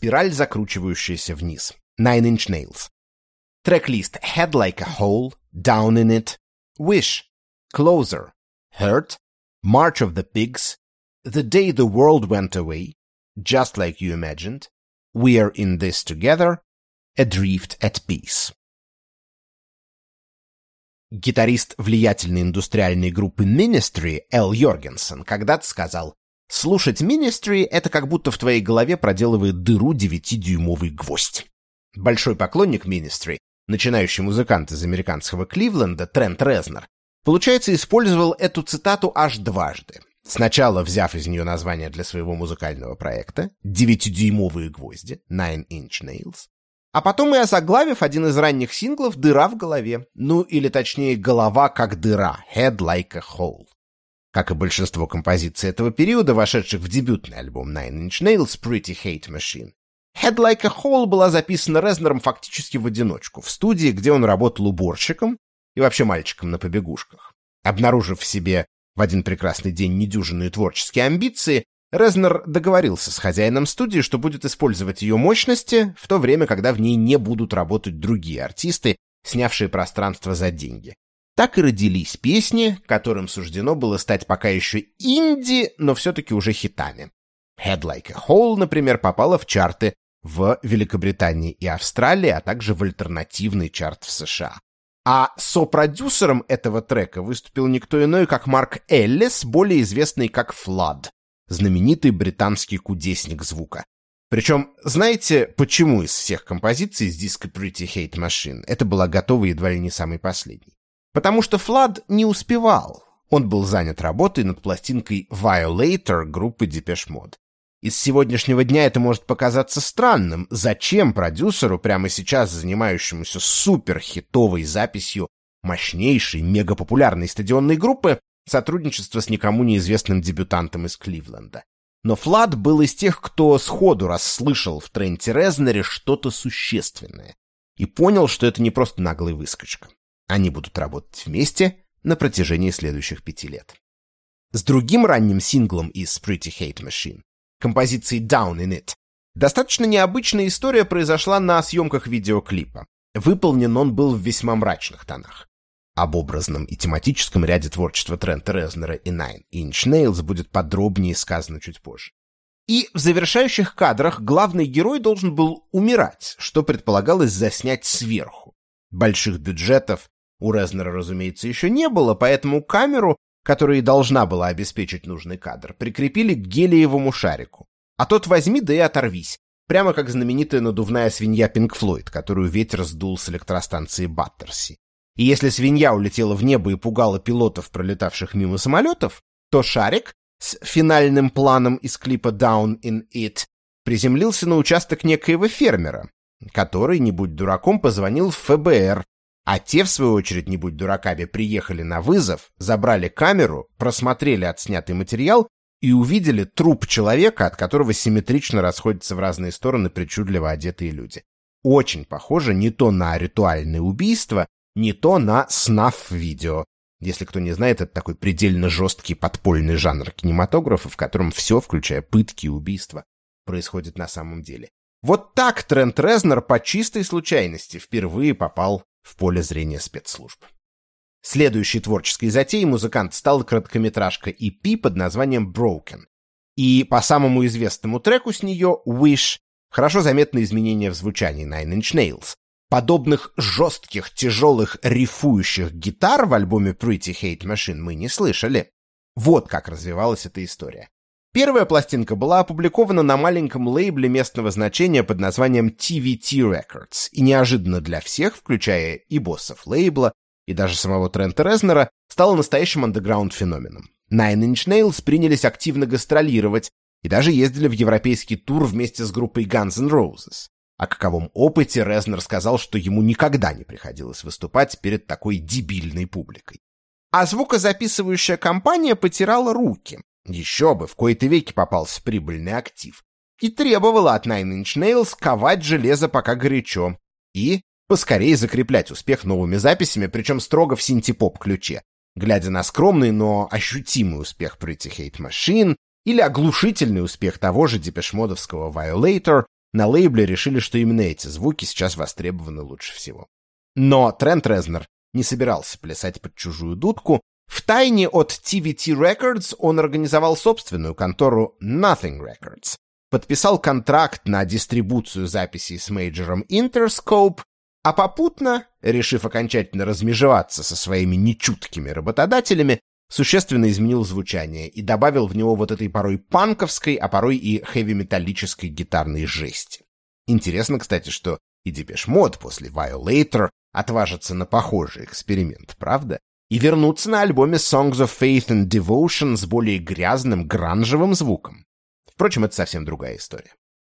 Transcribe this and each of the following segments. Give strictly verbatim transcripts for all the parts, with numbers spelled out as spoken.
спираль, закручивающаяся вниз. Nine Inch Nails. Трек-лист Head Like a Hole, Down in It, Wish, Closer, Hurt, March of the Pigs, The Day the World Went Away, Just Like You Imagined, We Are in This Together, Adrift at Peace. Гитарист влиятельной индустриальной группы Ministry Эл Йоргенсен когда-то сказал: «Слушать Ministry — это как будто в твоей голове проделывает дыру девятидюймовый гвоздь». Большой поклонник Ministry, начинающий музыкант из американского Кливленда Трент Резнор, получается, использовал эту цитату аж дважды. Сначала взяв из нее название для своего музыкального проекта «девятидюймовые гвозди» Nine Inch Nails, а потом и озаглавив один из ранних синглов «Дыра в голове», ну или точнее «Голова как дыра» Head Like a Hole. Как и большинство композиций этого периода, вошедших в дебютный альбом Nine Inch Nails Pretty Hate Machine, Head Like a Hole была записана Резнором фактически в одиночку, в студии, где он работал уборщиком и вообще мальчиком на побегушках. Обнаружив в себе в один прекрасный день недюжинные творческие амбиции, Резнор договорился с хозяином студии, что будет использовать ее мощности в то время, когда в ней не будут работать другие артисты, снявшие пространство за деньги. Так и родились песни, которым суждено было стать пока еще инди, но все-таки уже хитами. Head Like a Hole, например, попала в чарты в Великобритании и Австралии, а также в альтернативный чарт в США. А сопродюсером этого трека выступил никто иной, как Марк Эллис, более известный как Flood, знаменитый британский кудесник звука. Причем, знаете, почему из всех композиций с диска Pretty Hate Machine это была готова едва ли не самый последний? Потому что Flood не успевал. Он был занят работой над пластинкой Violator группы Depeche Mode. Из сегодняшнего дня это может показаться странным. Зачем продюсеру, прямо сейчас занимающемуся суперхитовой записью мощнейшей, мегапопулярной стадионной группы, сотрудничество с никому неизвестным дебютантом из Кливленда? Но Флад был из тех, кто сходу расслышал в Тренте Резноре что-то существенное и понял, что это не просто наглый выскочка. Они будут работать вместе на протяжении следующих пяти лет. С другим ранним синглом из Pretty Hate Machine, композицией Down in It, достаточно необычная история произошла на съемках видеоклипа. Выполнен он был в весьма мрачных тонах. Об образном и тематическом ряде творчества Трента Резнора и Nine Inch Nails будет подробнее сказано чуть позже. И в завершающих кадрах главный герой должен был умирать, что предполагалось заснять сверху. Больших бюджетов у Резнора, разумеется, еще не было, поэтому камеру, которая и должна была обеспечить нужный кадр, прикрепили к гелиевому шарику. А тот возьми да и оторвись, прямо как знаменитая надувная свинья Pink Floyd, которую ветер сдул с электростанции Баттерси. И если свинья улетела в небо и пугала пилотов, пролетавших мимо самолетов, то шарик с финальным планом из клипа Down in It приземлился на участок некоего фермера, который, не будь дураком, позвонил в эф бэ эр, а те, в свою очередь, не будь дураками, приехали на вызов, забрали камеру, просмотрели отснятый материал и увидели труп человека, от которого симметрично расходятся в разные стороны причудливо одетые люди. Очень похоже не то на ритуальное убийство, не то на снафф-видео. Если кто не знает, это такой предельно жесткий подпольный жанр кинематографа, в котором все, включая пытки и убийства, происходит на самом деле. Вот так Трент Резнор по чистой случайности впервые попал в поле зрения спецслужб. Следующей творческой затеей музыкант стала короткометражка и пи под названием Broken. И по самому известному треку с нее Wish хорошо заметны изменения в звучании Nine Inch Nails. Подобных жестких, тяжелых, рифующих гитар в альбоме Pretty Hate Machine мы не слышали. Вот как развивалась эта история. Первая пластинка была опубликована на маленьком лейбле местного значения под названием ти ви ти Records, и неожиданно для всех, включая и боссов лейбла, и даже самого Трента Резнора, стала настоящим андеграунд-феноменом. Nine Inch Nails принялись активно гастролировать и даже ездили в европейский тур вместе с группой Guns N' Roses. О каковом опыте Резнор сказал, что ему никогда не приходилось выступать перед такой дебильной публикой. А звукозаписывающая компания потирала руки. Еще бы, в кои-то веки попался прибыльный актив. И требовала от Nine Inch Nails ковать железо пока горячо. И поскорее закреплять успех новыми записями, причем строго в синти-поп ключе, глядя на скромный, но ощутимый успех Pretty Hate Machine или оглушительный успех того же депешмодовского Violator, на лейбле решили, что именно эти звуки сейчас востребованы лучше всего. Но Трент Резнор не собирался плясать под чужую дудку. Втайне от ти ви ти Records он организовал собственную контору Nothing Records, подписал контракт на дистрибуцию записей с мейджором Interscope, а попутно, решив окончательно размежеваться со своими нечуткими работодателями, существенно изменил звучание и добавил в него вот этой порой панковской, а порой и хэви-металлической гитарной жести. Интересно, кстати, что и Депеш Мод после Violator отважится на похожий эксперимент, правда? И вернуться на альбоме Songs of Faith and Devotion с более грязным, гранжевым звуком. Впрочем, это совсем другая история.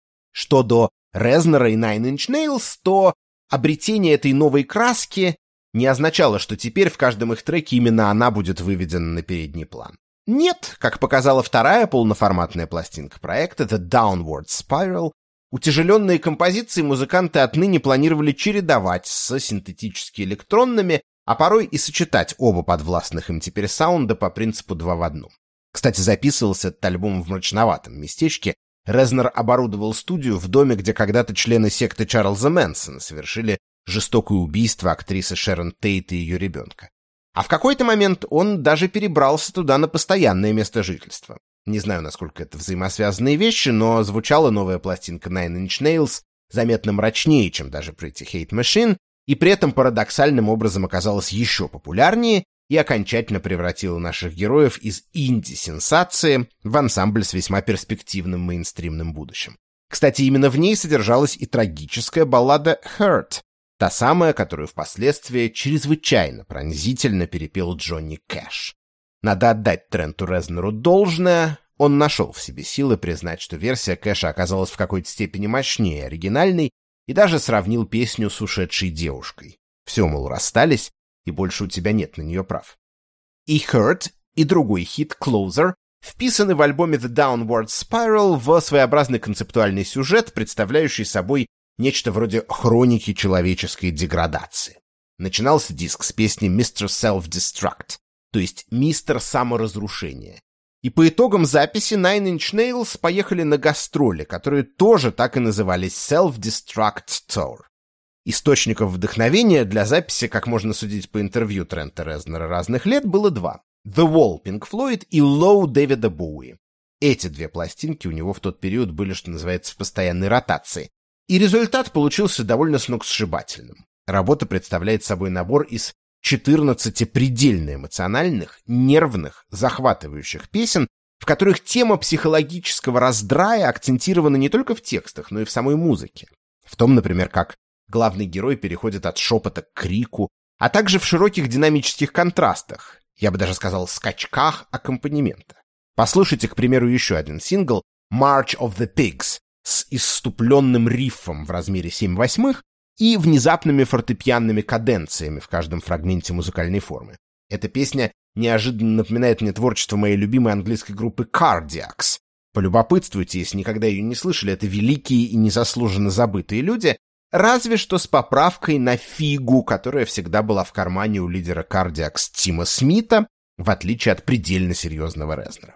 Что до Резнора и Nine Inch Nails, то обретение этой новой краски не означало, что теперь в каждом их треке именно она будет выведена на передний план. Нет, как показала вторая полноформатная пластинка проекта The Downward Spiral, утяжеленные композиции музыканты отныне планировали чередовать с синтетически-электронными, а порой и сочетать оба подвластных им теперь саунда по принципу два в одном. Кстати, записывался этот альбом в мрачноватом местечке. Резнор оборудовал студию в доме, где когда-то члены секты Чарльза Мэнсона совершили жестокое убийство актрисы Шерон Тейт и ее ребенка. А в какой-то момент он даже перебрался туда на постоянное место жительства. Не знаю, насколько это взаимосвязанные вещи, но звучала новая пластинка Nine Inch Nails заметно мрачнее, чем даже Pretty Hate Machine, и при этом парадоксальным образом оказалась еще популярнее и окончательно превратила наших героев из инди-сенсации в ансамбль с весьма перспективным мейнстримным будущим. Кстати, именно в ней содержалась и трагическая баллада «Hurt», та самая, которую впоследствии чрезвычайно пронзительно перепел Джонни Кэш. Надо отдать Тренту Резнору должное, он нашел в себе силы признать, что версия Кэша оказалась в какой-то степени мощнее оригинальной, и даже сравнил песню с ушедшей девушкой. Все, мол, расстались, и больше у тебя нет на нее прав. И Hurt, и другой хит Closer вписаны в альбоме The Downward Spiral в своеобразный концептуальный сюжет, представляющий собой нечто вроде хроники человеческой деградации. Начинался диск с песни мистер Self-Destruct, то есть «Мистер Саморазрушение». И по итогам записи Nine Inch Nails поехали на гастроли, которые тоже так и назывались Self-Destruct Tour. Источников вдохновения для записи, как можно судить по интервью Трента Резнора разных лет, было два. The Wall Pink Floyd и Low Дэвида Боуи. Эти две пластинки у него в тот период были, что называется, в постоянной ротации. И результат получился довольно сногсшибательным. Работа представляет собой набор из четырнадцати предельно эмоциональных, нервных, захватывающих песен, в которых тема психологического раздрая акцентирована не только в текстах, но и в самой музыке. В том, например, как главный герой переходит от шепота к крику, а также в широких динамических контрастах, я бы даже сказал, скачках аккомпанемента. Послушайте, к примеру, еще один сингл «March of the Pigs» с исступленным риффом в размере семь восьмых, и внезапными фортепианными каденциями в каждом фрагменте музыкальной формы. Эта песня неожиданно напоминает мне творчество моей любимой английской группы Cardiacs. Полюбопытствуйте, если никогда ее не слышали, это великие и незаслуженно забытые люди, разве что с поправкой на фигу, которая всегда была в кармане у лидера Cardiacs Тима Смита, в отличие от предельно серьезного Резнора.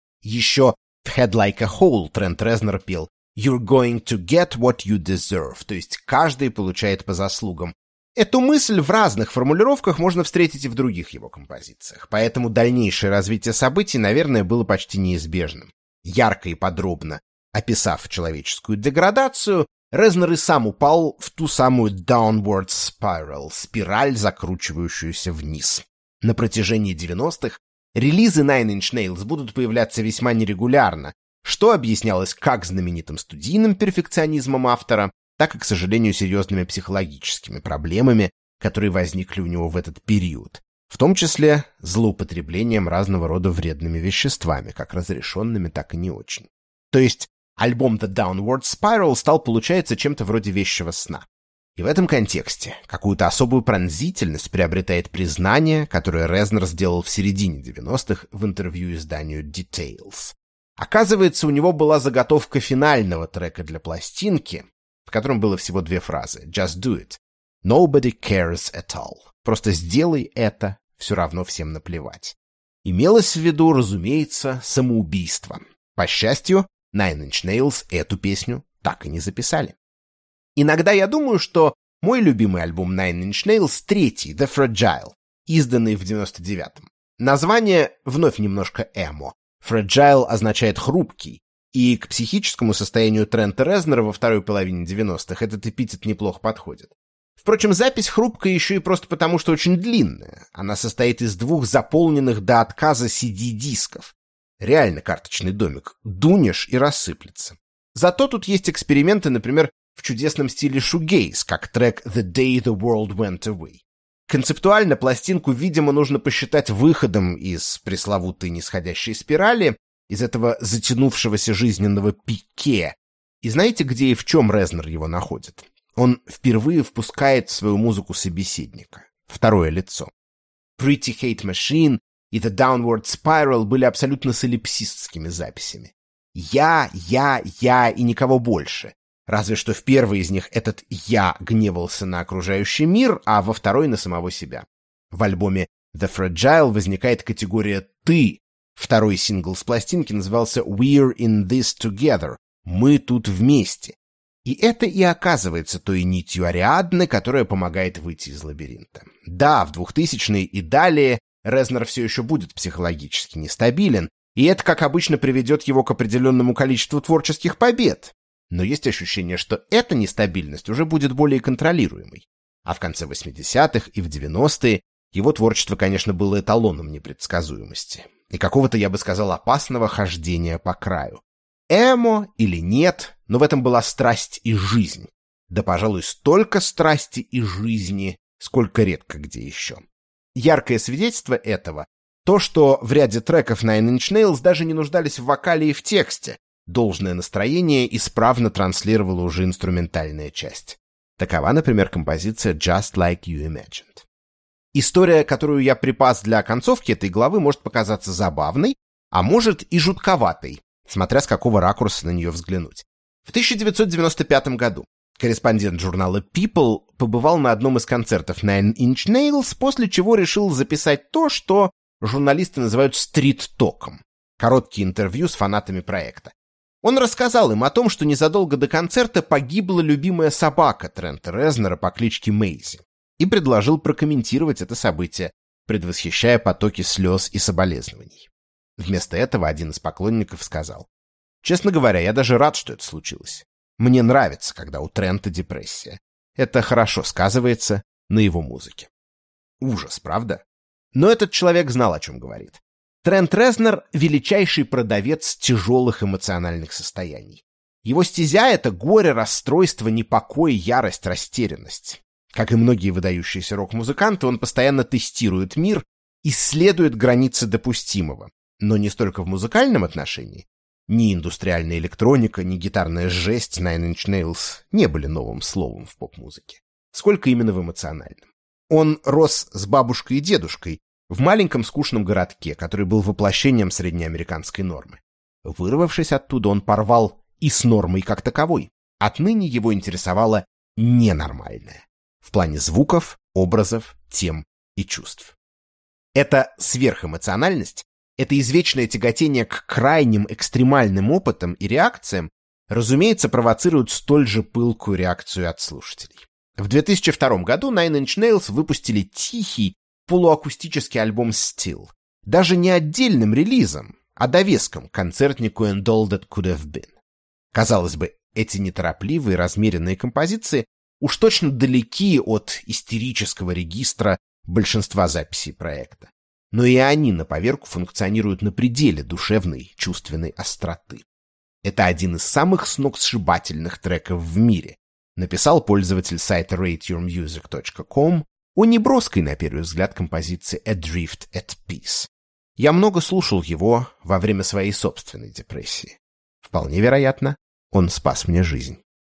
Еще в Head Like a Hole Трент Резнор пел «You're going to get what you deserve», то есть каждый получает по заслугам. Эту мысль в разных формулировках можно встретить и в других его композициях, поэтому дальнейшее развитие событий, наверное, было почти неизбежным. Ярко и подробно описав человеческую деградацию, Резнор и сам упал в ту самую downward spiral, спираль, закручивающуюся вниз. На протяжении девяностых релизы Nine Inch Nails будут появляться весьма нерегулярно, что объяснялось как знаменитым студийным перфекционизмом автора, так и, к сожалению, серьезными психологическими проблемами, которые возникли у него в этот период, в том числе злоупотреблением разного рода вредными веществами, как разрешенными, так и не очень. То есть альбом The Downward Spiral стал, получается, чем-то вроде вещего сна. И в этом контексте какую-то особую пронзительность приобретает признание, которое Резнор сделал в середине девяностых в интервью изданию Details. Оказывается, у него была заготовка финального трека для пластинки, в котором было всего две фразы «Just do it», «Nobody cares at all», «Просто сделай это, все равно всем наплевать». Имелось в виду, разумеется, самоубийство. По счастью, Nine Inch Nails эту песню так и не записали. Иногда я думаю, что мой любимый альбом Nine Inch Nails третий, The Fragile, изданный в девяносто девятом. Название вновь немножко эмо. Fragile означает «хрупкий», и к психическому состоянию Трента Резнора во второй половине девяностых этот эпитет неплохо подходит. Впрочем, запись хрупкая еще и просто потому, что очень длинная. Она состоит из двух заполненных до отказа си ди-дисков. Реально карточный домик. Дунешь и рассыплется. Зато тут есть эксперименты, например, в чудесном стиле шугейз, как трек «The Day the World Went Away». Концептуально пластинку, видимо, нужно посчитать выходом из пресловутой нисходящей спирали, из этого затянувшегося жизненного пике. И знаете, где и в чем Резнор его находит? Он впервые впускает в свою музыку собеседника, второе лицо. Pretty Hate Machine и The Downward Spiral были абсолютно солипсистскими записями. Я, я, я и никого больше. Разве что в первой из них этот «я» гневался на окружающий мир, а во второй — на самого себя. В альбоме The Fragile возникает категория «ты». Второй сингл с пластинки назывался «We're in this together» — «Мы тут вместе». И это и оказывается той нитью Ариадны, которая помогает выйти из лабиринта. Да, в двухтысячные и далее Резнор все еще будет психологически нестабилен, и это, как обычно, приведет его к определенному количеству творческих побед. Но есть ощущение, что эта нестабильность уже будет более контролируемой. А в конце восьмидесятых и в девяностые его творчество, конечно, было эталоном непредсказуемости и какого-то, я бы сказал, опасного хождения по краю. Эмо или нет, но в этом была страсть и жизнь. Да, пожалуй, столько страсти и жизни, сколько редко где еще. Яркое свидетельство этого — то, что в ряде треков Nine Inch Nails даже не нуждались в вокале и в тексте. Должное настроение исправно транслировала уже инструментальная часть. Такова, например, композиция «Just Like You Imagined». История, которую я припас для концовки этой главы, может показаться забавной, а может и жутковатой, смотря с какого ракурса на нее взглянуть. В тысяча девятьсот девяносто пятом году корреспондент журнала People побывал на одном из концертов Nine Inch Nails, после чего решил записать то, что журналисты называют стрит-током — короткие интервью с фанатами проекта. Он рассказал им о том, что незадолго до концерта погибла любимая собака Трента Резнора по кличке Мэйзи, и предложил прокомментировать это событие, предвосхищая потоки слез и соболезнований. Вместо этого один из поклонников сказал: «Честно говоря, я даже рад, что это случилось. Мне нравится, когда у Трента депрессия. Это хорошо сказывается на его музыке». Ужас, правда? Но этот человек знал, о чем говорит. Трент Резнор — величайший продавец тяжелых эмоциональных состояний. Его стезя — это горе, расстройство, непокой, ярость, растерянность. Как и многие выдающиеся рок-музыканты, он постоянно тестирует мир, исследует границы допустимого. Но не столько в музыкальном отношении. Ни индустриальная электроника, ни гитарная жесть Nine Inch Nails не были новым словом в поп-музыке, сколько именно в эмоциональном. Он рос с бабушкой и дедушкой в маленьком скучном городке, который был воплощением среднеамериканской нормы. Вырвавшись оттуда, он порвал и с нормой как таковой. Отныне его интересовало ненормальное в плане звуков, образов, тем и чувств. Эта сверхэмоциональность, это извечное тяготение к крайним экстремальным опытам и реакциям, разумеется, провоцирует столь же пылкую реакцию от слушателей. В две тысячи втором году Nine Inch Nails выпустили тихий, полуакустический альбом Still. Даже не отдельным релизом, а довеском к концертнику And All That Could Have Been. Казалось бы, эти неторопливые, размеренные композиции уж точно далеки от истерического регистра большинства записей проекта. Но и они на поверку функционируют на пределе душевной, чувственной остроты. Это один из самых сногсшибательных треков в мире, написал пользователь сайта рейт юр мьюзик точка ком о неброской, на первый взгляд, композиции «Adrift at Peace». Я много слушал его во время своей собственной депрессии. Вполне вероятно, он спас мне жизнь.